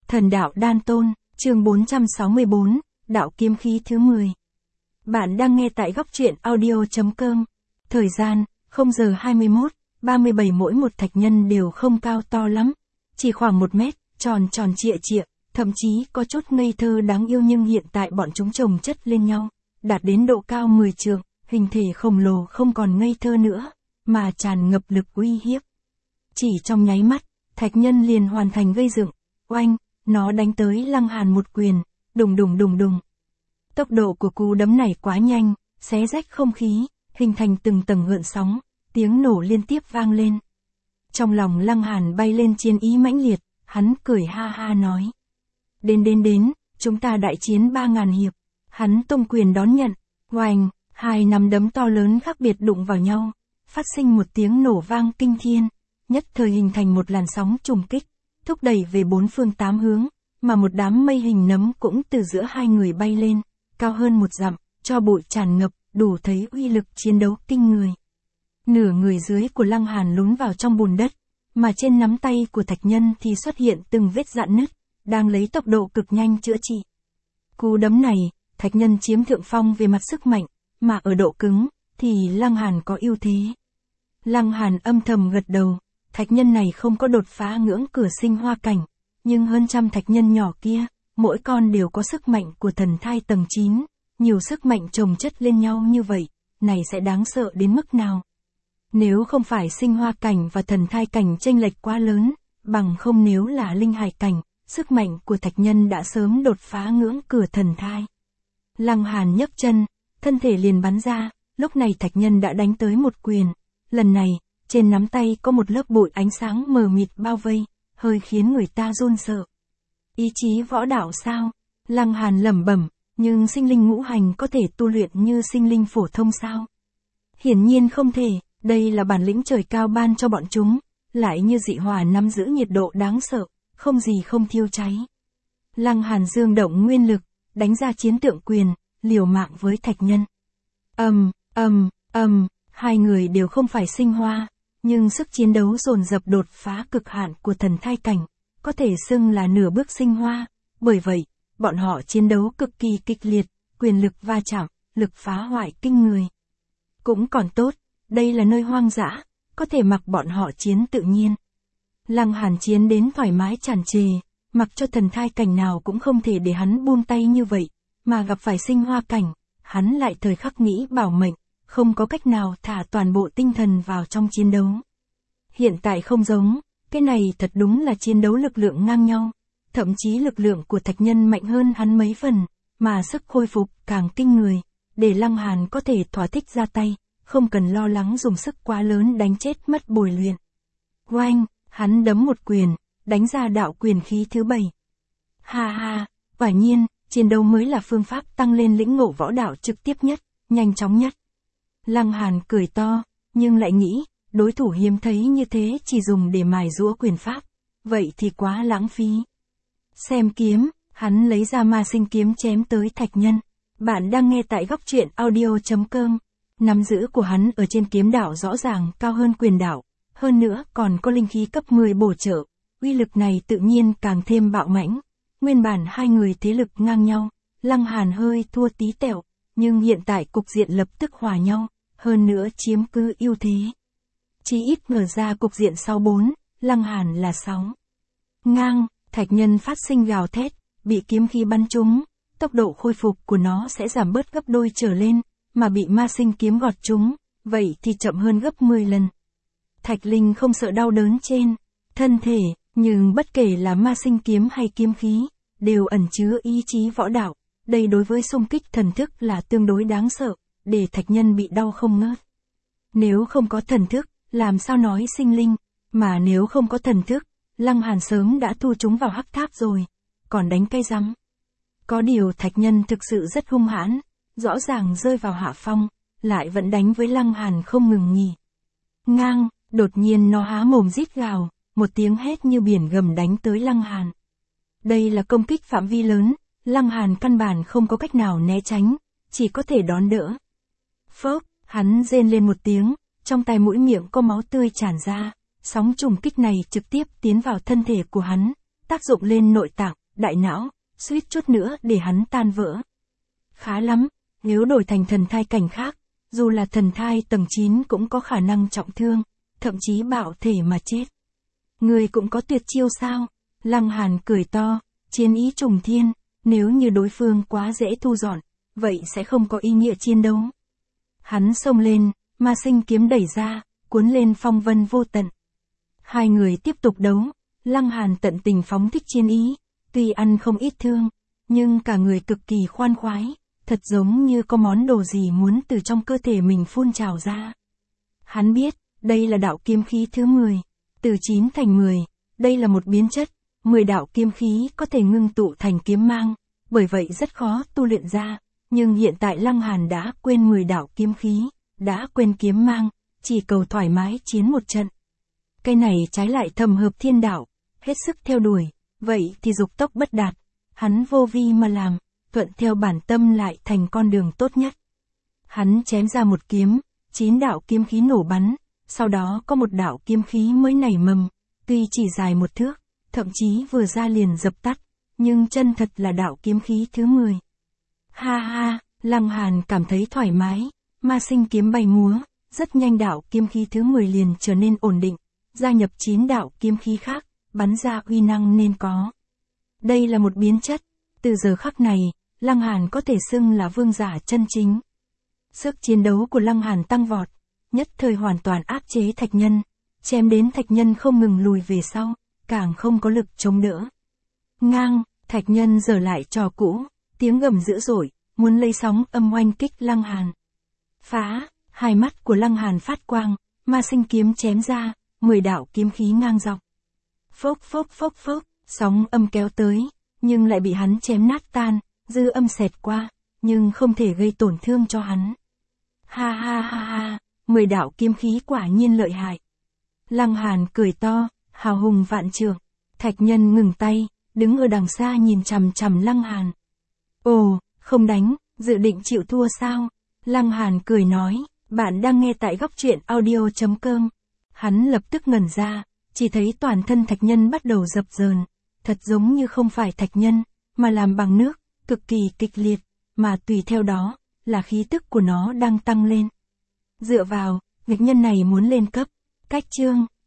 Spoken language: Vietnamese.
Thần đạo đan tôn, chương 464, đạo kiếm khí thứ 10. Bạn đang nghe tại góc truyện audio.com. Thời gian, 0 giờ 21:37 mỗi một thạch nhân đều không cao to lắm. Chỉ khoảng 1 mét, tròn tròn trịa trịa, thậm chí có chút ngây thơ đáng yêu nhưng hiện tại bọn chúng chồng chất lên nhau, đạt đến độ cao 10 trượng, hình thể khổng lồ không còn ngây thơ nữa, mà tràn ngập lực uy hiếp. Chỉ trong nháy mắt, thạch nhân liền hoàn thành gây dựng, oanh, nó đánh tới Lăng Hàn một quyền, đùng đùng đùng đùng. Tốc độ của cú đấm này quá nhanh, xé rách không khí, hình thành từng tầng gợn sóng, tiếng nổ liên tiếp vang lên. Trong lòng Lăng Hàn bay lên chiến ý mãnh liệt, hắn cười ha ha nói. Đến, chúng ta đại chiến 3.000 hiệp. Hắn tung quyền đón nhận, oanh, hai nắm đấm to lớn khác biệt đụng vào nhau, phát sinh một tiếng nổ vang kinh thiên, nhất thời hình thành một làn sóng trùng kích, thúc đẩy về 4 phương 8 hướng, mà một đám mây hình nấm cũng từ giữa hai người bay lên, cao hơn 1 dặm, cho bụi tràn ngập, đủ thấy uy lực chiến đấu kinh người. Nửa người dưới của Lăng Hàn lún vào trong bùn đất, mà trên nắm tay của thạch nhân thì xuất hiện từng vết rạn nứt, đang lấy tốc độ cực nhanh chữa trị. Cú đấm này, thạch nhân chiếm thượng phong về mặt sức mạnh, mà ở độ cứng, thì Lăng Hàn có ưu thế. Lăng Hàn âm thầm gật đầu, thạch nhân này không có đột phá ngưỡng cửa sinh hoa cảnh, nhưng hơn trăm thạch nhân nhỏ kia, mỗi con đều có sức mạnh của thần thai tầng 9, nhiều sức mạnh chồng chất lên nhau như vậy, này sẽ đáng sợ đến mức nào. Nếu không phải sinh hoa cảnh và thần thai cảnh chênh lệch quá lớn, bằng không nếu là linh hải cảnh, sức mạnh của thạch nhân đã sớm đột phá ngưỡng cửa thần thai. Lăng Hàn nhấc chân, thân thể liền bắn ra, lúc này thạch nhân đã đánh tới một quyền. Lần này, trên nắm tay có một lớp bụi ánh sáng mờ mịt bao vây, hơi khiến người ta run sợ. Ý chí võ đạo sao? Lăng Hàn lẩm bẩm, nhưng sinh linh ngũ hành có thể tu luyện như sinh linh phổ thông sao? Hiển nhiên không thể, đây là bản lĩnh trời cao ban cho bọn chúng, lại như dị hỏa nắm giữ nhiệt độ đáng sợ, không gì không thiêu cháy. Lăng Hàn dương động nguyên lực, đánh ra chiến tượng quyền, liều mạng với thạch nhân. Hai người đều không phải sinh hoa, nhưng sức chiến đấu dồn dập đột phá cực hạn của thần thai cảnh, có thể xưng là nửa bước sinh hoa, bởi vậy, bọn họ chiến đấu cực kỳ kịch liệt, quyền lực va chạm, lực phá hoại kinh người. Cũng còn tốt, đây là nơi hoang dã, có thể mặc bọn họ chiến tự nhiên. Lăng Hàn chiến đến thoải mái tràn trề, mặc cho thần thai cảnh nào cũng không thể để hắn buông tay như vậy, mà gặp phải sinh hoa cảnh, hắn lại thời khắc nghĩ bảo mệnh, không có cách nào thả toàn bộ tinh thần vào trong chiến đấu. Hiện tại không giống, cái này thật đúng là chiến đấu lực lượng ngang nhau, thậm chí lực lượng của thạch nhân mạnh hơn hắn mấy phần, mà sức khôi phục càng kinh người, để Lăng Hàn có thể thỏa thích ra tay, không cần lo lắng dùng sức quá lớn đánh chết mất bồi luyện. Oanh, hắn đấm một quyền, đánh ra đạo quyền khí thứ 7. Ha, quả nhiên, chiến đấu mới là phương pháp tăng lên lĩnh ngộ võ đạo trực tiếp nhất, nhanh chóng nhất. Lăng Hàn cười to, nhưng lại nghĩ, đối thủ hiếm thấy như thế chỉ dùng để mài giũa quyền pháp, vậy thì quá lãng phí. Xem kiếm, hắn lấy ra ma sinh kiếm chém tới thạch nhân. Bạn đang nghe tại góc truyện audio.com. Nắm giữ của hắn ở trên kiếm đạo rõ ràng cao hơn quyền đạo, hơn nữa còn có linh khí cấp 10 bổ trợ, uy lực này tự nhiên càng thêm bạo mãnh. Nguyên bản hai người thế lực ngang nhau, Lăng Hàn hơi thua tí tẹo, nhưng hiện tại cục diện lập tức hòa nhau, hơn nữa chiếm cứ ưu thế. Chỉ ít ngờ ra cục diện 6-4, Lăng Hàn là 6. Ngang, thạch nhân phát sinh gào thét, bị kiếm khí bắn trúng, tốc độ khôi phục của nó sẽ giảm bớt gấp đôi trở lên, mà bị ma sinh kiếm gọt trúng, vậy thì chậm hơn gấp 10 lần. Thạch linh không sợ đau đớn trên thân thể, nhưng bất kể là ma sinh kiếm hay kiếm khí, đều ẩn chứa ý chí võ đạo, đây đối với xung kích thần thức là tương đối đáng sợ, để thạch nhân bị đau không ngớt. Nếu không có thần thức, làm sao nói sinh linh, mà nếu không có thần thức, Lăng Hàn sớm đã thu chúng vào hắc tháp rồi, còn đánh cây rắm. Có điều thạch nhân thực sự rất hung hãn, rõ ràng rơi vào hạ phong, lại vẫn đánh với Lăng Hàn không ngừng nghỉ. Ngang, đột nhiên nó há mồm rít gào, một tiếng hét như biển gầm đánh tới Lăng Hàn. Đây là công kích phạm vi lớn, Lăng Hàn căn bản không có cách nào né tránh, chỉ có thể đón đỡ. Phốc, hắn rên lên một tiếng, trong tai mũi miệng có máu tươi tràn ra, sóng trùng kích này trực tiếp tiến vào thân thể của hắn, tác dụng lên nội tạng, đại não, suýt chút nữa để hắn tan vỡ. Khá lắm, nếu đổi thành thần thai cảnh khác, dù là thần thai tầng 9 cũng có khả năng trọng thương, thậm chí bạo thể mà chết. Người cũng có tuyệt chiêu sao? Lăng Hàn cười to, chiến ý trùng thiên, nếu như đối phương quá dễ thu dọn, vậy sẽ không có ý nghĩa chiến đấu. Hắn xông lên, ma sinh kiếm đẩy ra, cuốn lên phong vân vô tận. Hai người tiếp tục đấu, Lăng Hàn tận tình phóng thích chiến ý, tuy ăn không ít thương, nhưng cả người cực kỳ khoan khoái, thật giống như có món đồ gì muốn từ trong cơ thể mình phun trào ra. Hắn biết, đây là đạo kiếm khí thứ 10, từ 9 thành 10, đây là một biến chất, 10 đạo kiếm khí có thể ngưng tụ thành kiếm mang, bởi vậy rất khó tu luyện ra, nhưng hiện tại Lăng Hàn đã quên 10 đạo kiếm khí, đã quên kiếm mang, chỉ cầu thoải mái chiến một trận. Cái này trái lại thầm hợp thiên đạo, hết sức theo đuổi, vậy thì dục tốc bất đạt, hắn vô vi mà làm, thuận theo bản tâm lại thành con đường tốt nhất. Hắn chém ra một kiếm, 9 đạo kiếm khí nổ bắn, sau đó có một đạo kiếm khí mới nảy mầm, tuy chỉ dài một thước, thậm chí vừa ra liền dập tắt, nhưng chân thật là đạo kiếm khí thứ 10. Ha ha, Lăng Hàn cảm thấy thoải mái, ma sinh kiếm bay múa, rất nhanh đạo kiếm khí thứ 10 liền trở nên ổn định, gia nhập 9 đạo kiếm khí khác, bắn ra uy năng nên có. Đây là một biến chất, từ giờ khắc này, Lăng Hàn có thể xưng là vương giả chân chính. Sức chiến đấu của Lăng Hàn tăng vọt, nhất thời hoàn toàn áp chế Thạch Nhân, chém đến Thạch Nhân không ngừng lùi về sau, càng không có lực chống đỡ. Ngang, Thạch Nhân giở lại trò cũ, tiếng gầm dữ dội, muốn lấy sóng âm oanh kích Lăng Hàn. Phá, hai mắt của Lăng Hàn phát quang, ma sinh kiếm chém ra, 10 đạo kiếm khí ngang dọc. Phốc phốc phốc phốc, sóng âm kéo tới, nhưng lại bị hắn chém nát tan, dư âm xẹt qua, nhưng không thể gây tổn thương cho hắn. Ha ha ha ha, 10 đạo kiếm khí quả nhiên lợi hại. Lăng Hàn cười to, hào hùng vạn trượng. Thạch Nhân ngừng tay, đứng ở đằng xa nhìn chằm chằm Lăng Hàn. Ồ, không đánh, dự định chịu thua sao? Lăng Hàn cười nói, bạn đang nghe tại góc truyện audio.com. Hắn lập tức ngẩn ra, chỉ thấy toàn thân Thạch Nhân bắt đầu dập dờn, thật giống như không phải Thạch Nhân, mà làm bằng nước, cực kỳ kịch liệt, mà tùy theo đó, là khí tức của nó đang tăng lên. Dựa vào, nghịch nhân này muốn lên cấp, cách chương.